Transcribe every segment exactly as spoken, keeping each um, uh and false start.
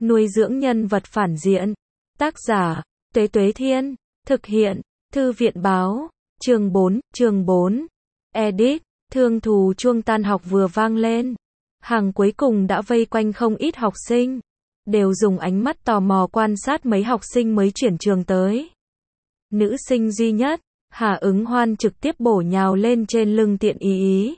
nuôi dưỡng nhân vật phản diện. Tác giả, Tuế Tuế Thiên. Thực hiện, Thư viện Báo. Chương bốn, chương bốn. Edit, thương thù chuông tan học vừa vang lên. Hàng cuối cùng đã vây quanh không ít học sinh. Đều dùng ánh mắt tò mò quan sát mấy học sinh mới chuyển trường tới. Nữ sinh duy nhất, Hà Ứng Hoan trực tiếp bổ nhào lên trên lưng Tiện Ý Ý.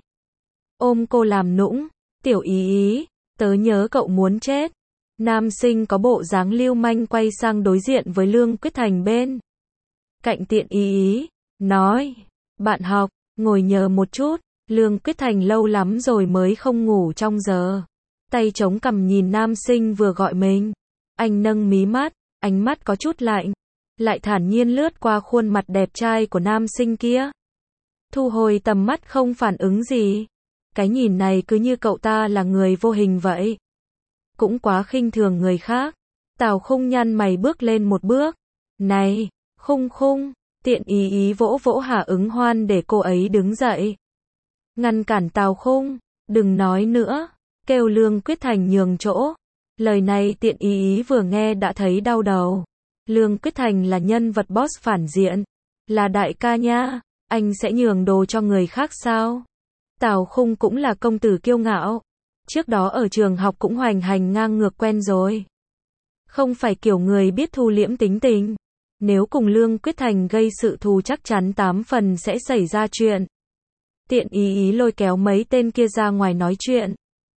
Ôm cô làm nũng, Tiểu Ý Ý, tớ nhớ cậu muốn chết. Nam sinh có bộ dáng lưu manh quay sang đối diện với Lương Quyết Thành bên cạnh Tiện Ý Ý, nói, bạn học, ngồi nhờ một chút. Lương Quyết Thành lâu lắm rồi mới không ngủ trong giờ. Tay chống cằm nhìn nam sinh vừa gọi mình. Anh nâng mí mắt, ánh mắt có chút lạnh, lại thản nhiên lướt qua khuôn mặt đẹp trai của nam sinh kia. Thu hồi tầm mắt không phản ứng gì. Cái nhìn này cứ như cậu ta là người vô hình vậy. Cũng quá khinh thường người khác. Tào Khung nhăn mày bước lên một bước. Này, Khung Khung, Tiện Ý Ý vỗ vỗ Hà Ứng Hoan để cô ấy đứng dậy. Ngăn cản Tào Khung, đừng nói nữa, kêu Lương Quyết Thành nhường chỗ. Lời này Tiện Ý Ý vừa nghe đã thấy đau đầu. Lương Quyết Thành là nhân vật boss phản diện, là đại ca nha, anh sẽ nhường đồ cho người khác sao? Tào Khung cũng là công tử kiêu ngạo, trước đó ở trường học cũng hoành hành ngang ngược quen rồi. Không phải kiểu người biết thu liễm tính tình, nếu cùng Lương Quyết Thành gây sự thù chắc chắn tám phần sẽ xảy ra chuyện. Tiện Ý Ý lôi kéo mấy tên kia ra ngoài nói chuyện.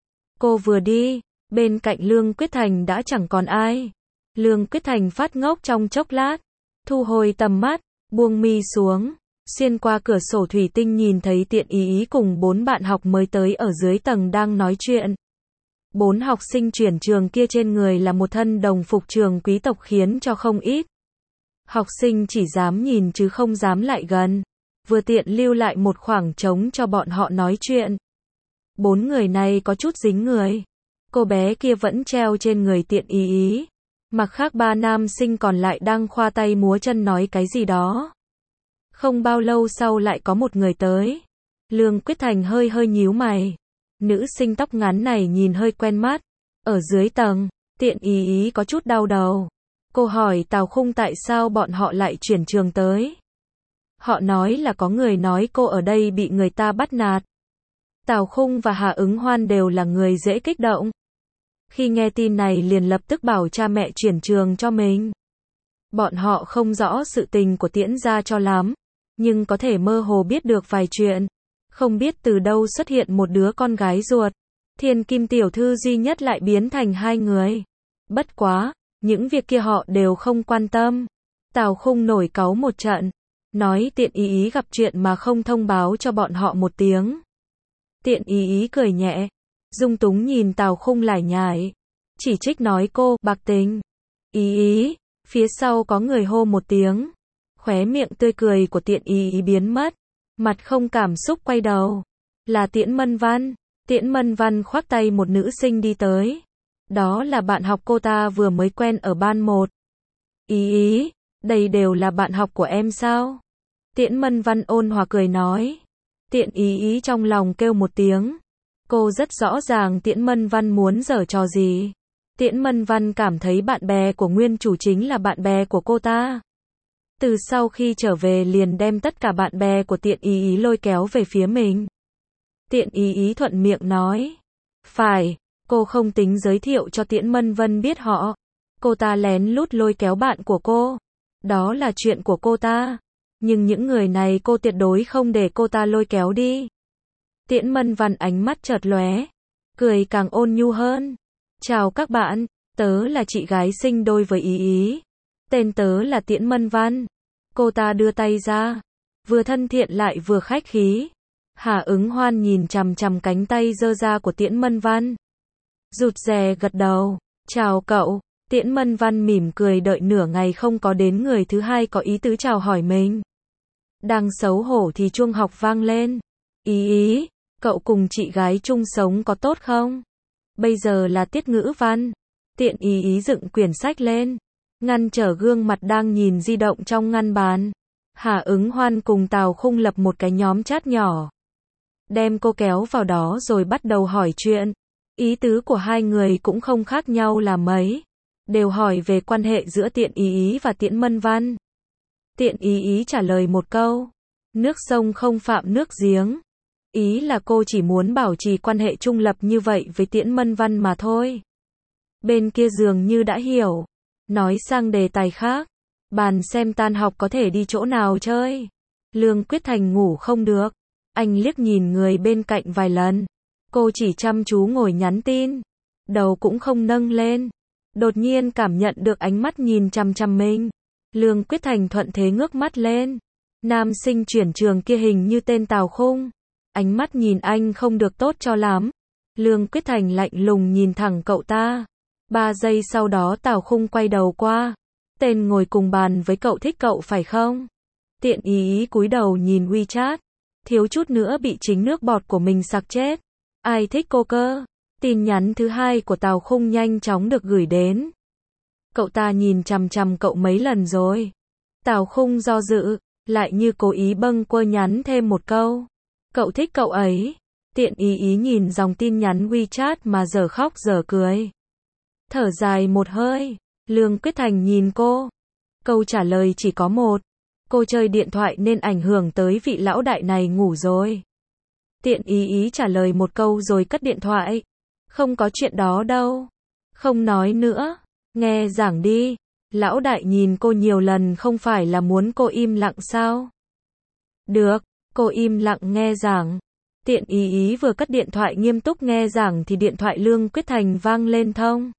Cô vừa đi, bên cạnh Lương Quyết Thành đã chẳng còn ai. Lương Quyết Thành phát ngốc trong chốc lát, thu hồi tầm mắt, buông mi xuống, xuyên qua cửa sổ thủy tinh nhìn thấy Tiện Ý Ý cùng bốn bạn học mới tới ở dưới tầng đang nói chuyện. Bốn học sinh chuyển trường kia trên người là một thân đồng phục trường quý tộc khiến cho không ít học sinh chỉ dám nhìn chứ không dám lại gần, vừa tiện lưu lại một khoảng trống cho bọn họ nói chuyện. Bốn người này có chút dính người. Cô bé kia vẫn treo trên người Tiện Ý Ý. Mặt khác ba nam sinh còn lại đang khoa tay múa chân nói cái gì đó. Không bao lâu sau lại có một người tới. Lương Quyết Thành hơi hơi nhíu mày. Nữ sinh tóc ngắn này nhìn hơi quen mắt. Ở dưới tầng, Tiện Ý Ý có chút đau đầu. Cô hỏi Tào Khung tại sao bọn họ lại chuyển trường tới. Họ nói là có người nói cô ở đây bị người ta bắt nạt. Tào Khung và Hà Ứng Hoan đều là người dễ kích động. Khi nghe tin này liền lập tức bảo cha mẹ chuyển trường cho mình. Bọn họ không rõ sự tình của Tiễn gia cho lắm, nhưng có thể mơ hồ biết được vài chuyện. Không biết từ đâu xuất hiện một đứa con gái ruột. Thiên Kim tiểu thư duy nhất lại biến thành hai người. Bất quá, những việc kia họ đều không quan tâm. Tào Khung nổi cáu một trận, nói Tiện Ý Ý gặp chuyện mà không thông báo cho bọn họ một tiếng. Tiện Ý Ý cười nhẹ, dung túng nhìn Tào Khung lải nhải, chỉ trích nói cô bạc tình. Ý Ý, phía sau có người hô một tiếng, khóe miệng tươi cười của Tiện Ý Ý biến mất, mặt không cảm xúc quay đầu, là Tiễn Mân Văn. Tiễn Mân Văn khoác tay một nữ sinh đi tới, đó là bạn học cô ta vừa mới quen ở ban một. Ý Ý, đây đều là bạn học của em sao? Tiễn Mân Văn ôn hòa cười nói. Tiện Ý Ý trong lòng kêu một tiếng. Cô rất rõ ràng Tiễn Mân Văn muốn giở trò gì. Tiễn Mân Văn cảm thấy bạn bè của nguyên chủ chính là bạn bè của cô ta. Từ sau khi trở về liền đem tất cả bạn bè của Tiện Ý Ý lôi kéo về phía mình. Tiện Ý Ý thuận miệng nói. Phải, cô không tính giới thiệu cho Tiễn Mân Văn biết họ. Cô ta lén lút lôi kéo bạn của cô. Đó là chuyện của cô ta. Nhưng những người này cô tuyệt đối không để cô ta lôi kéo đi. Tiễn Mân Văn ánh mắt chợt lóe, cười càng ôn nhu hơn. Chào các bạn, tớ là chị gái sinh đôi với Ý Ý. Tên tớ là Tiễn Mân Văn. Cô ta đưa tay ra, vừa thân thiện lại vừa khách khí. Hà Ứng Hoan nhìn chằm chằm cánh tay giơ ra của Tiễn Mân Văn. Rụt rè gật đầu, chào cậu. Tiễn Mân Văn mỉm cười đợi nửa ngày không có đến người thứ hai có ý tứ chào hỏi mình. Đang xấu hổ thì chuông học vang lên. Ý Ý, cậu cùng chị gái chung sống có tốt không? Bây giờ là tiết ngữ văn. Tiện Ý Ý dựng quyển sách lên, ngăn trở gương mặt đang nhìn di động trong ngăn bàn. Hà Ứng Hoan cùng Tào Khung lập một cái nhóm chat nhỏ. Đem cô kéo vào đó rồi bắt đầu hỏi chuyện. Ý tứ của hai người cũng không khác nhau là mấy. đều hỏi về quan hệ giữa Tiện Ý Ý và Tiễn Mân Văn. Tiện Ý Ý trả lời một câu, nước sông không phạm nước giếng. Ý là cô chỉ muốn bảo trì quan hệ trung lập như vậy với Tiễn Mân Văn mà thôi. Bên kia dường như đã hiểu. Nói sang đề tài khác. Bàn xem tan học có thể đi chỗ nào chơi. Lương Quyết Thành ngủ không được. Anh liếc nhìn người bên cạnh vài lần. Cô chỉ chăm chú ngồi nhắn tin. Đầu cũng không nâng lên. Đột nhiên cảm nhận được ánh mắt nhìn chằm chằm mình. Lương Quyết Thành thuận thế ngước mắt lên. Nam sinh chuyển trường kia hình như tên Tào Khung. Ánh mắt nhìn anh không được tốt cho lắm. Lương Quyết Thành lạnh lùng nhìn thẳng cậu ta. Ba giây sau đó Tào Khung quay đầu qua. Tên ngồi cùng bàn với cậu thích cậu phải không? Tiện Ý Ý cúi đầu nhìn WeChat. Thiếu chút nữa bị chính nước bọt của mình sặc chết. Ai thích cô cơ? Tin nhắn thứ hai của Tào Khung nhanh chóng được gửi đến. Cậu ta nhìn chằm chằm cậu mấy lần rồi. Tào Khung do dự, lại như cố ý bâng quơ nhắn thêm một câu. Cậu thích cậu ấy. Tiện Ý Ý nhìn dòng tin nhắn WeChat mà giờ khóc giờ cười. Thở dài một hơi. Lương Quyết Thành nhìn cô. Câu trả lời chỉ có một. Cô chơi điện thoại nên ảnh hưởng tới vị lão đại này ngủ rồi. Tiện Ý Ý trả lời một câu rồi cất điện thoại. Không có chuyện đó đâu. Không nói nữa. Nghe giảng đi. Lão đại nhìn cô nhiều lần không phải là muốn cô im lặng sao? Được. Cô im lặng nghe giảng. Tiện Ý Ý vừa cất điện thoại nghiêm túc nghe giảng thì điện thoại Lương Quyết Thành vang lên thông.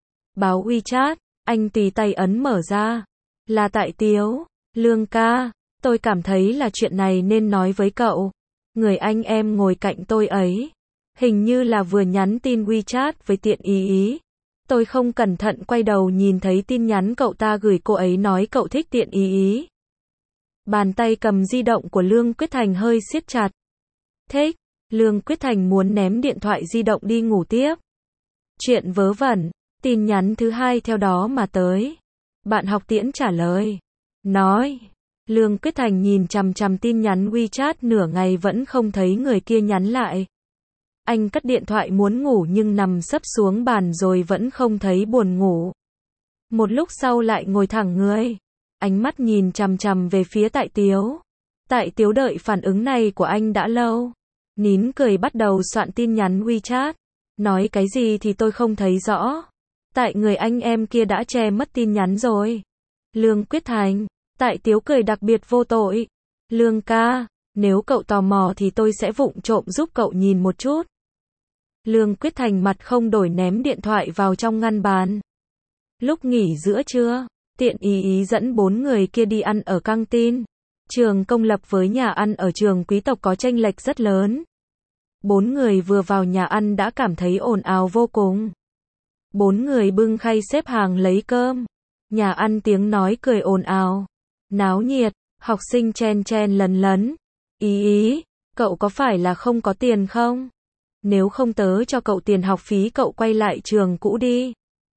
Báo WeChat. Anh tùy tay ấn mở ra. Là tại Tiếu. Lương ca. Tôi cảm thấy là chuyện này nên nói với cậu. Người anh em ngồi cạnh tôi ấy. Hình như là vừa nhắn tin WeChat với Tiện Ý Ý. Tôi không cẩn thận quay đầu nhìn thấy tin nhắn cậu ta gửi cô ấy nói cậu thích Tiện Ý Ý. Bàn tay cầm di động của Lương Quyết Thành hơi siết chặt. Thích. Lương Quyết Thành muốn ném điện thoại di động đi ngủ tiếp. Chuyện vớ vẩn. Tin nhắn thứ hai theo đó mà tới. Bạn học Tiễn trả lời. Nói. Lương Quyết Thành nhìn chằm chằm tin nhắn WeChat nửa ngày vẫn không thấy người kia nhắn lại. Anh cất điện thoại muốn ngủ nhưng nằm sấp xuống bàn rồi vẫn không thấy buồn ngủ. Một lúc sau lại ngồi thẳng người. Ánh mắt nhìn chằm chằm về phía Tại Tiếu. Tại Tiếu đợi phản ứng này của anh đã lâu. Nín cười bắt đầu soạn tin nhắn WeChat. Nói cái gì thì tôi không thấy rõ. Tại người anh em kia đã che mất tin nhắn rồi. Lương Quyết Thành. Tại Tiếu cười đặc biệt vô tội. Lương ca, nếu cậu tò mò thì tôi sẽ vụng trộm giúp cậu nhìn một chút. Lương Quyết Thành mặt không đổi ném điện thoại vào trong ngăn bàn. Lúc nghỉ giữa trưa, Tiện Ý Ý dẫn bốn người kia đi ăn ở căng tin. Trường công lập với nhà ăn ở trường quý tộc có chênh lệch rất lớn. Bốn người vừa vào nhà ăn đã cảm thấy ồn ào vô cùng. Bốn người bưng khay xếp hàng lấy cơm. Nhà ăn tiếng nói cười ồn ào. Náo nhiệt, học sinh chen chen lấn lấn. Ý Ý, cậu có phải là không có tiền không? Nếu không tớ cho cậu tiền học phí cậu quay lại trường cũ đi.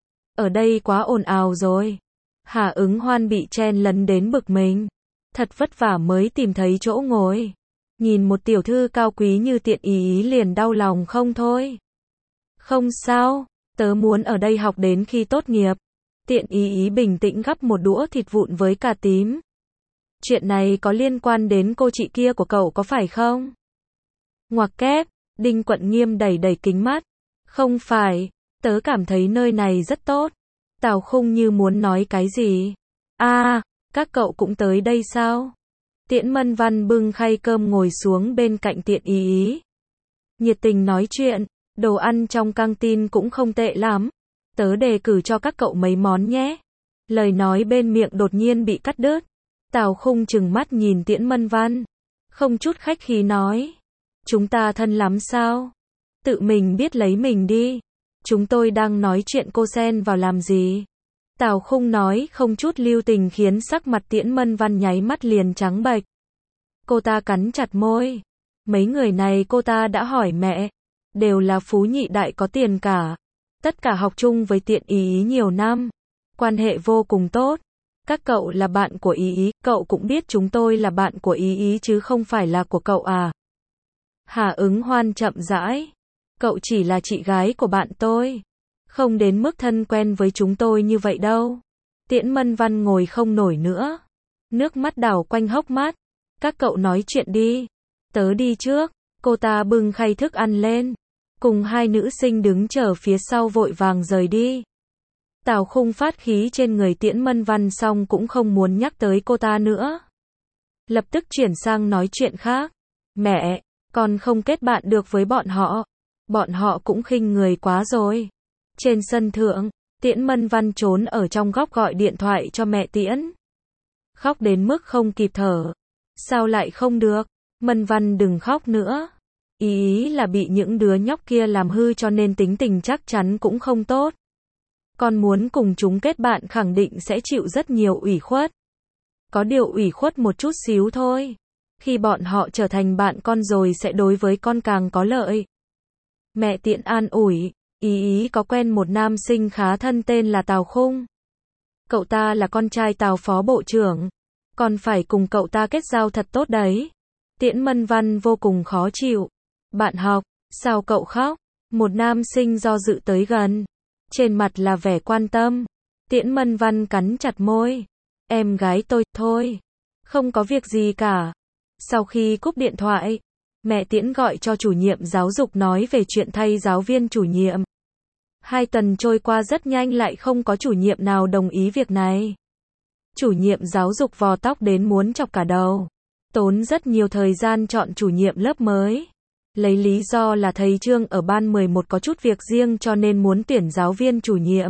Ở đây quá ồn ào rồi. Hà Ứng Hoan bị chen lấn đến bực mình. Thật vất vả mới tìm thấy chỗ ngồi. Nhìn một tiểu thư cao quý như Tiện Ý Ý liền đau lòng không thôi. Không sao, tớ muốn ở đây học đến khi tốt nghiệp. Tiện Ý Ý bình tĩnh gắp một đũa thịt vụn với cà tím. Chuyện này có liên quan đến cô chị kia của cậu có phải không? Ngoặc kép, Đinh Quận Nghiêm đẩy đẩy kính mắt. Không phải, tớ cảm thấy nơi này rất tốt. Tào Khung như muốn nói cái gì. À, các cậu cũng tới đây sao? Tiễn Mân Văn bưng khay cơm ngồi xuống bên cạnh Tiện Ý Ý. Nhiệt tình nói chuyện, đồ ăn trong căng tin cũng không tệ lắm. Tớ đề cử cho các cậu mấy món nhé. Lời nói bên miệng đột nhiên bị cắt đứt. Tào Khung trừng mắt nhìn Tiễn Mân Văn. Không chút khách khí nói. Chúng ta thân lắm sao? Tự mình biết lấy mình đi. Chúng tôi đang nói chuyện cô xen vào làm gì? Tào Khung nói không chút lưu tình khiến sắc mặt Tiễn Mân Văn nháy mắt liền trắng bệch. Cô ta cắn chặt môi. Mấy người này cô ta đã hỏi mẹ. Đều là phú nhị đại có tiền cả. Tất cả học chung với Tiện Ý Ý nhiều năm. Quan hệ vô cùng tốt. Các cậu là bạn của Ý Ý, cậu cũng biết chúng tôi là bạn của Ý Ý chứ không phải là của cậu à. Hà Ứng Hoan chậm rãi. Cậu chỉ là chị gái của bạn tôi. Không đến mức thân quen với chúng tôi như vậy đâu. Tiễn Mân Văn ngồi không nổi nữa. Nước mắt đảo quanh hốc mắt. Các cậu nói chuyện đi. Tớ đi trước. Cô ta bưng khay thức ăn lên. Cùng hai nữ sinh đứng chờ phía sau vội vàng rời đi. Tào Khung phát khí trên người Tiễn Mân Văn xong cũng không muốn nhắc tới cô ta nữa. Lập tức chuyển sang nói chuyện khác. Mẹ, con không kết bạn được với bọn họ. Bọn họ cũng khinh người quá rồi. Trên sân thượng, Tiễn Mân Văn trốn ở trong góc gọi điện thoại cho mẹ Tiễn. Khóc đến mức không kịp thở. Sao lại không được? Mân Văn đừng khóc nữa. Ý ý là bị những đứa nhóc kia làm hư cho nên tính tình chắc chắn cũng không tốt. Con muốn cùng chúng kết bạn khẳng định sẽ chịu rất nhiều ủy khuất. Có điều ủy khuất một chút xíu thôi. Khi bọn họ trở thành bạn con rồi sẽ đối với con càng có lợi. Mẹ Tiễn an ủi, ý ý có quen một nam sinh khá thân tên là Tào Khung. Cậu ta là con trai Tào phó bộ trưởng. Con phải cùng cậu ta kết giao thật tốt đấy. Tiễn Mân Văn vô cùng khó chịu. Bạn học, sao cậu khóc? Một nam sinh do dự tới gần. Trên mặt là vẻ quan tâm. Tiễn Mân Văn cắn chặt môi. Em gái tôi, thôi. Không có việc gì cả. Sau khi cúp điện thoại, mẹ Tiễn gọi cho chủ nhiệm giáo dục nói về chuyện thay giáo viên chủ nhiệm. Hai tuần trôi qua rất nhanh lại không có chủ nhiệm nào đồng ý việc này. Chủ nhiệm giáo dục vò tóc đến muốn chọc cả đầu. Tốn rất nhiều thời gian chọn chủ nhiệm lớp mới. Lấy lý do là thầy Trương ở ban mười một có chút việc riêng cho nên muốn tuyển giáo viên chủ nhiệm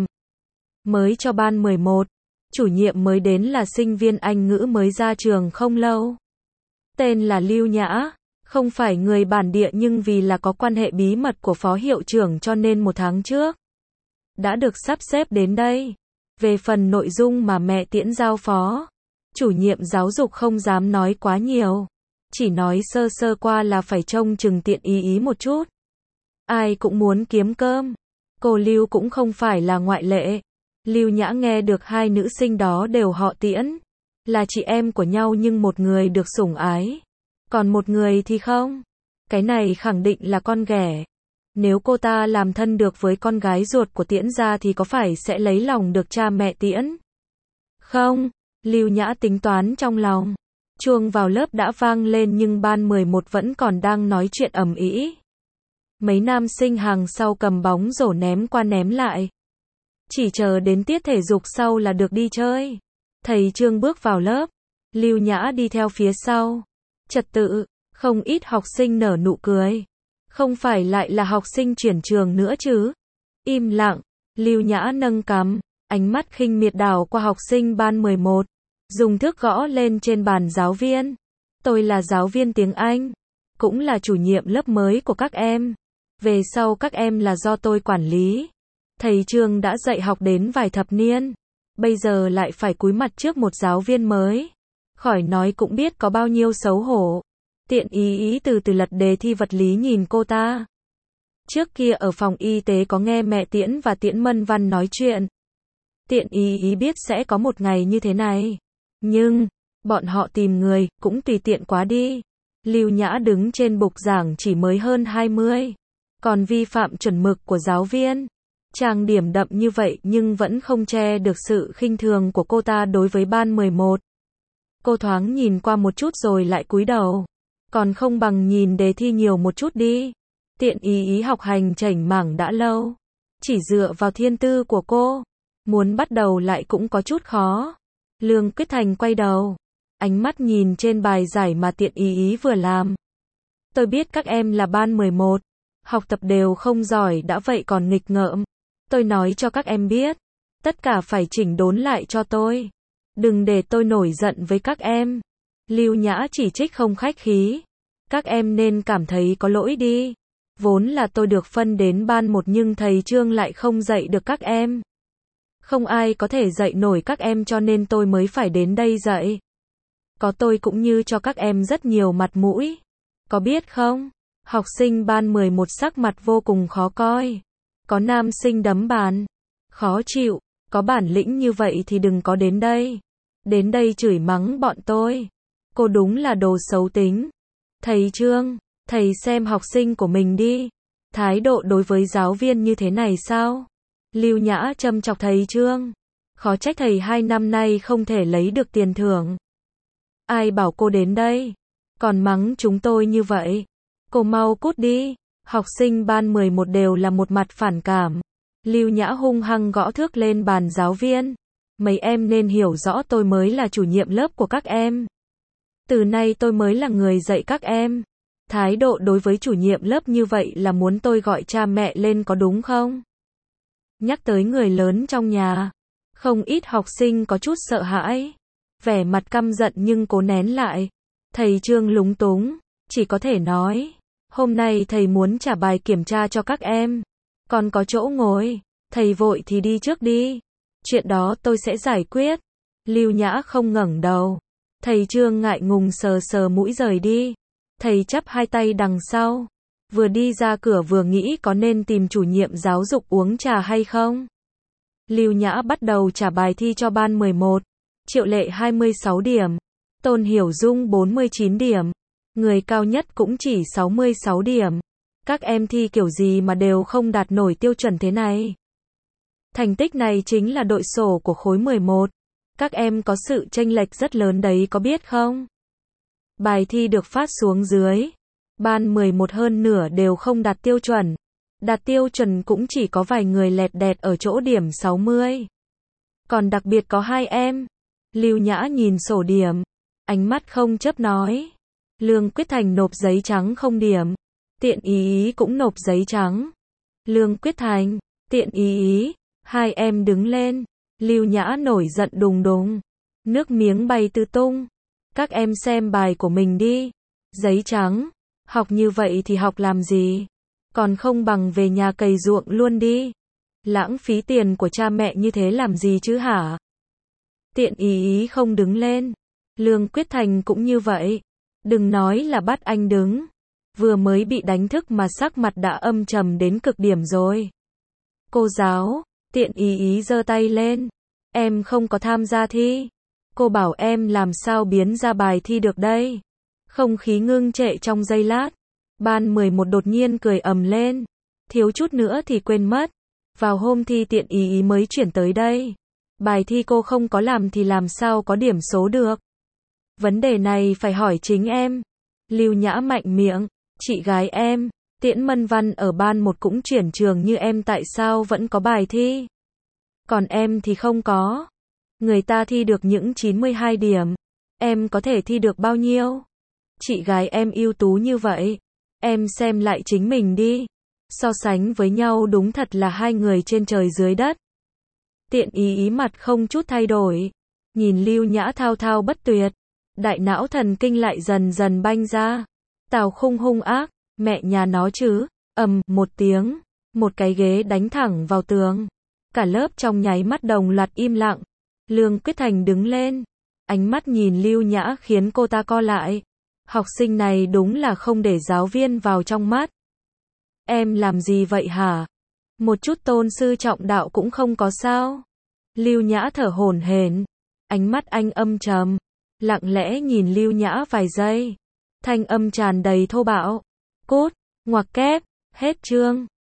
mới cho ban mười một. Chủ nhiệm mới đến là sinh viên Anh ngữ mới ra trường không lâu. Tên là Lưu Nhã, không phải người bản địa nhưng vì là có quan hệ bí mật của phó hiệu trưởng cho nên một tháng trước đã được sắp xếp đến đây. Về phần nội dung mà mẹ Tiễn giao phó, chủ nhiệm giáo dục không dám nói quá nhiều. Chỉ nói sơ sơ qua là phải trông chừng Tiện ý ý một chút. Ai cũng muốn kiếm cơm. Cô Lưu cũng không phải là ngoại lệ. Lưu Nhã nghe được hai nữ sinh đó đều họ Tiễn. Là chị em của nhau nhưng một người được sủng ái. Còn một người thì không. Cái này khẳng định là con ghẻ. Nếu cô ta làm thân được với con gái ruột của Tiễn gia thì có phải sẽ lấy lòng được cha mẹ Tiễn? Không, Lưu Nhã tính toán trong lòng. Chuông vào lớp đã vang lên nhưng ban mười một vẫn còn đang nói chuyện ầm ĩ. Mấy nam sinh hàng sau cầm bóng rổ ném qua ném lại. Chỉ chờ đến tiết thể dục sau là được đi chơi. Thầy Trương bước vào lớp. Lưu Nhã đi theo phía sau. Trật tự, không ít học sinh nở nụ cười. Không phải lại là học sinh chuyển trường nữa chứ? Im lặng, Lưu Nhã nâng cằm, ánh mắt khinh miệt đảo qua học sinh ban mười một. Dùng thước gõ lên trên bàn giáo viên. Tôi là giáo viên tiếng Anh. Cũng là chủ nhiệm lớp mới của các em. Về sau các em là do tôi quản lý. Thầy Trương đã dạy học đến vài thập niên. Bây giờ lại phải cúi mặt trước một giáo viên mới. Khỏi nói cũng biết có bao nhiêu xấu hổ. Tiện ý ý từ từ lật đề thi vật lý nhìn cô ta. Trước kia ở phòng y tế có nghe mẹ Tiễn và Tiễn Mân Văn nói chuyện. Tiện ý ý biết sẽ có một ngày như thế này. Nhưng, bọn họ tìm người, cũng tùy tiện quá đi. Lưu Nhã đứng trên bục giảng chỉ mới hơn hai mươi. Còn vi phạm chuẩn mực của giáo viên. Trang điểm đậm như vậy nhưng vẫn không che được sự khinh thường của cô ta đối với ban mười một. Cô thoáng nhìn qua một chút rồi lại cúi đầu. Còn không bằng nhìn đề thi nhiều một chút đi. Tiện ý ý học hành chảnh mảng đã lâu. Chỉ dựa vào thiên tư của cô. Muốn bắt đầu lại cũng có chút khó. Lương Quyết Thành quay đầu. Ánh mắt nhìn trên bài giải mà Tiện ý ý vừa làm. Tôi biết các em là ban mười một. Học tập đều không giỏi đã vậy còn nghịch ngợm. Tôi nói cho các em biết. Tất cả phải chỉnh đốn lại cho tôi. Đừng để tôi nổi giận với các em. Lưu Nhã chỉ trích không khách khí. Các em nên cảm thấy có lỗi đi. Vốn là tôi được phân đến ban một nhưng thầy Trương lại không dạy được các em. Không ai có thể dạy nổi các em cho nên tôi mới phải đến đây dạy. Có tôi cũng như cho các em rất nhiều mặt mũi. Có biết không? Học sinh ban mười một sắc mặt vô cùng khó coi. Có nam sinh đấm bàn. Khó chịu. Có bản lĩnh như vậy thì đừng có đến đây. Đến đây chửi mắng bọn tôi. Cô đúng là đồ xấu tính. Thầy Trương, thầy xem học sinh của mình đi. Thái độ đối với giáo viên như thế này sao? Lưu Nhã châm chọc thầy Trương. Khó trách thầy hai năm nay không thể lấy được tiền thưởng. Ai bảo cô đến đây? Còn mắng chúng tôi như vậy. Cô mau cút đi. Học sinh ban mười một đều là một mặt phản cảm. Lưu Nhã hung hăng gõ thước lên bàn giáo viên. Mấy em nên hiểu rõ tôi mới là chủ nhiệm lớp của các em. Từ nay tôi mới là người dạy các em. Thái độ đối với chủ nhiệm lớp như vậy là muốn tôi gọi cha mẹ lên có đúng không? Nhắc tới người lớn trong nhà, không ít học sinh có chút sợ hãi, vẻ mặt căm giận nhưng cố nén lại. Thầy Trương lúng túng, chỉ có thể nói, hôm nay thầy muốn trả bài kiểm tra cho các em, còn có chỗ ngồi, thầy vội thì đi trước đi, chuyện đó tôi sẽ giải quyết. Lưu Nhã không ngẩng đầu, thầy Trương ngại ngùng sờ sờ mũi rời đi, thầy chắp hai tay đằng sau. Vừa đi ra cửa vừa nghĩ có nên tìm chủ nhiệm giáo dục uống trà hay không. Lưu Nhã bắt đầu trả bài thi cho ban mười một. Triệu Lệ hai mươi sáu điểm. Tôn Hiểu Dung bốn mươi chín điểm. Người cao nhất cũng chỉ sáu mươi sáu điểm. Các em thi kiểu gì mà đều không đạt nổi tiêu chuẩn thế này. Thành tích này chính là đội sổ của khối mười một. Các em có sự chênh lệch rất lớn đấy có biết không? Bài thi được phát xuống dưới. Ban mười một hơn nửa đều không đạt tiêu chuẩn. Đạt tiêu chuẩn cũng chỉ có vài người lẹt đẹt ở chỗ điểm sáu mươi. Còn đặc biệt có hai em. Lưu Nhã nhìn sổ điểm. Ánh mắt không chấp nói. Lương Quyết Thành nộp giấy trắng không điểm. Tiện ý ý cũng nộp giấy trắng. Lương Quyết Thành, tiện ý ý. Hai em đứng lên. Lưu Nhã nổi giận đùng đùng. Nước miếng bay tứ tung. Các em xem bài của mình đi. Giấy trắng. Học như vậy thì học làm gì? Còn không bằng về nhà cày ruộng luôn đi. Lãng phí tiền của cha mẹ như thế làm gì chứ hả? Tiện ý ý không đứng lên. Lương Quyết Thành cũng như vậy. Đừng nói là bắt anh đứng. Vừa mới bị đánh thức mà sắc mặt đã âm trầm đến cực điểm rồi. Cô giáo, tiện ý ý giơ tay lên. Em không có tham gia thi. Cô bảo em làm sao biến ra bài thi được đây? Không khí ngưng trệ trong giây lát. Ban mười một đột nhiên cười ầm lên. Thiếu chút nữa thì quên mất. Vào hôm thi tiện ý ý mới chuyển tới đây. Bài thi cô không có làm thì làm sao có điểm số được. Vấn đề này phải hỏi chính em. Lưu Nhã mạnh miệng. Chị gái em, Tiễn Mân Văn ở ban một cũng chuyển trường như em tại sao vẫn có bài thi? Còn em thì không có. Người ta thi được những chín mươi hai điểm. Em có thể thi được bao nhiêu? Chị gái em ưu tú như vậy. Em xem lại chính mình đi. So sánh với nhau đúng thật là hai người trên trời dưới đất. Tiện ý ý mặt không chút thay đổi. Nhìn Lưu Nhã thao thao bất tuyệt. Đại não thần kinh lại dần dần banh ra. Tào Khung hung ác. Mẹ nhà nó chứ. Ầm, một tiếng. Một cái ghế đánh thẳng vào tường. Cả lớp trong nháy mắt đồng loạt im lặng. Lương Quyết Thành đứng lên. Ánh mắt nhìn Lưu Nhã khiến cô ta co lại. Học sinh này đúng là không để giáo viên vào trong mắt. Em làm gì vậy hả? Một chút tôn sư trọng đạo cũng không có sao? Lưu Nhã thở hổn hển. Ánh mắt anh âm trầm. Lặng lẽ nhìn Lưu Nhã vài giây. Thanh âm tràn đầy thô bạo. Cút, ngoặc kép, hết chương.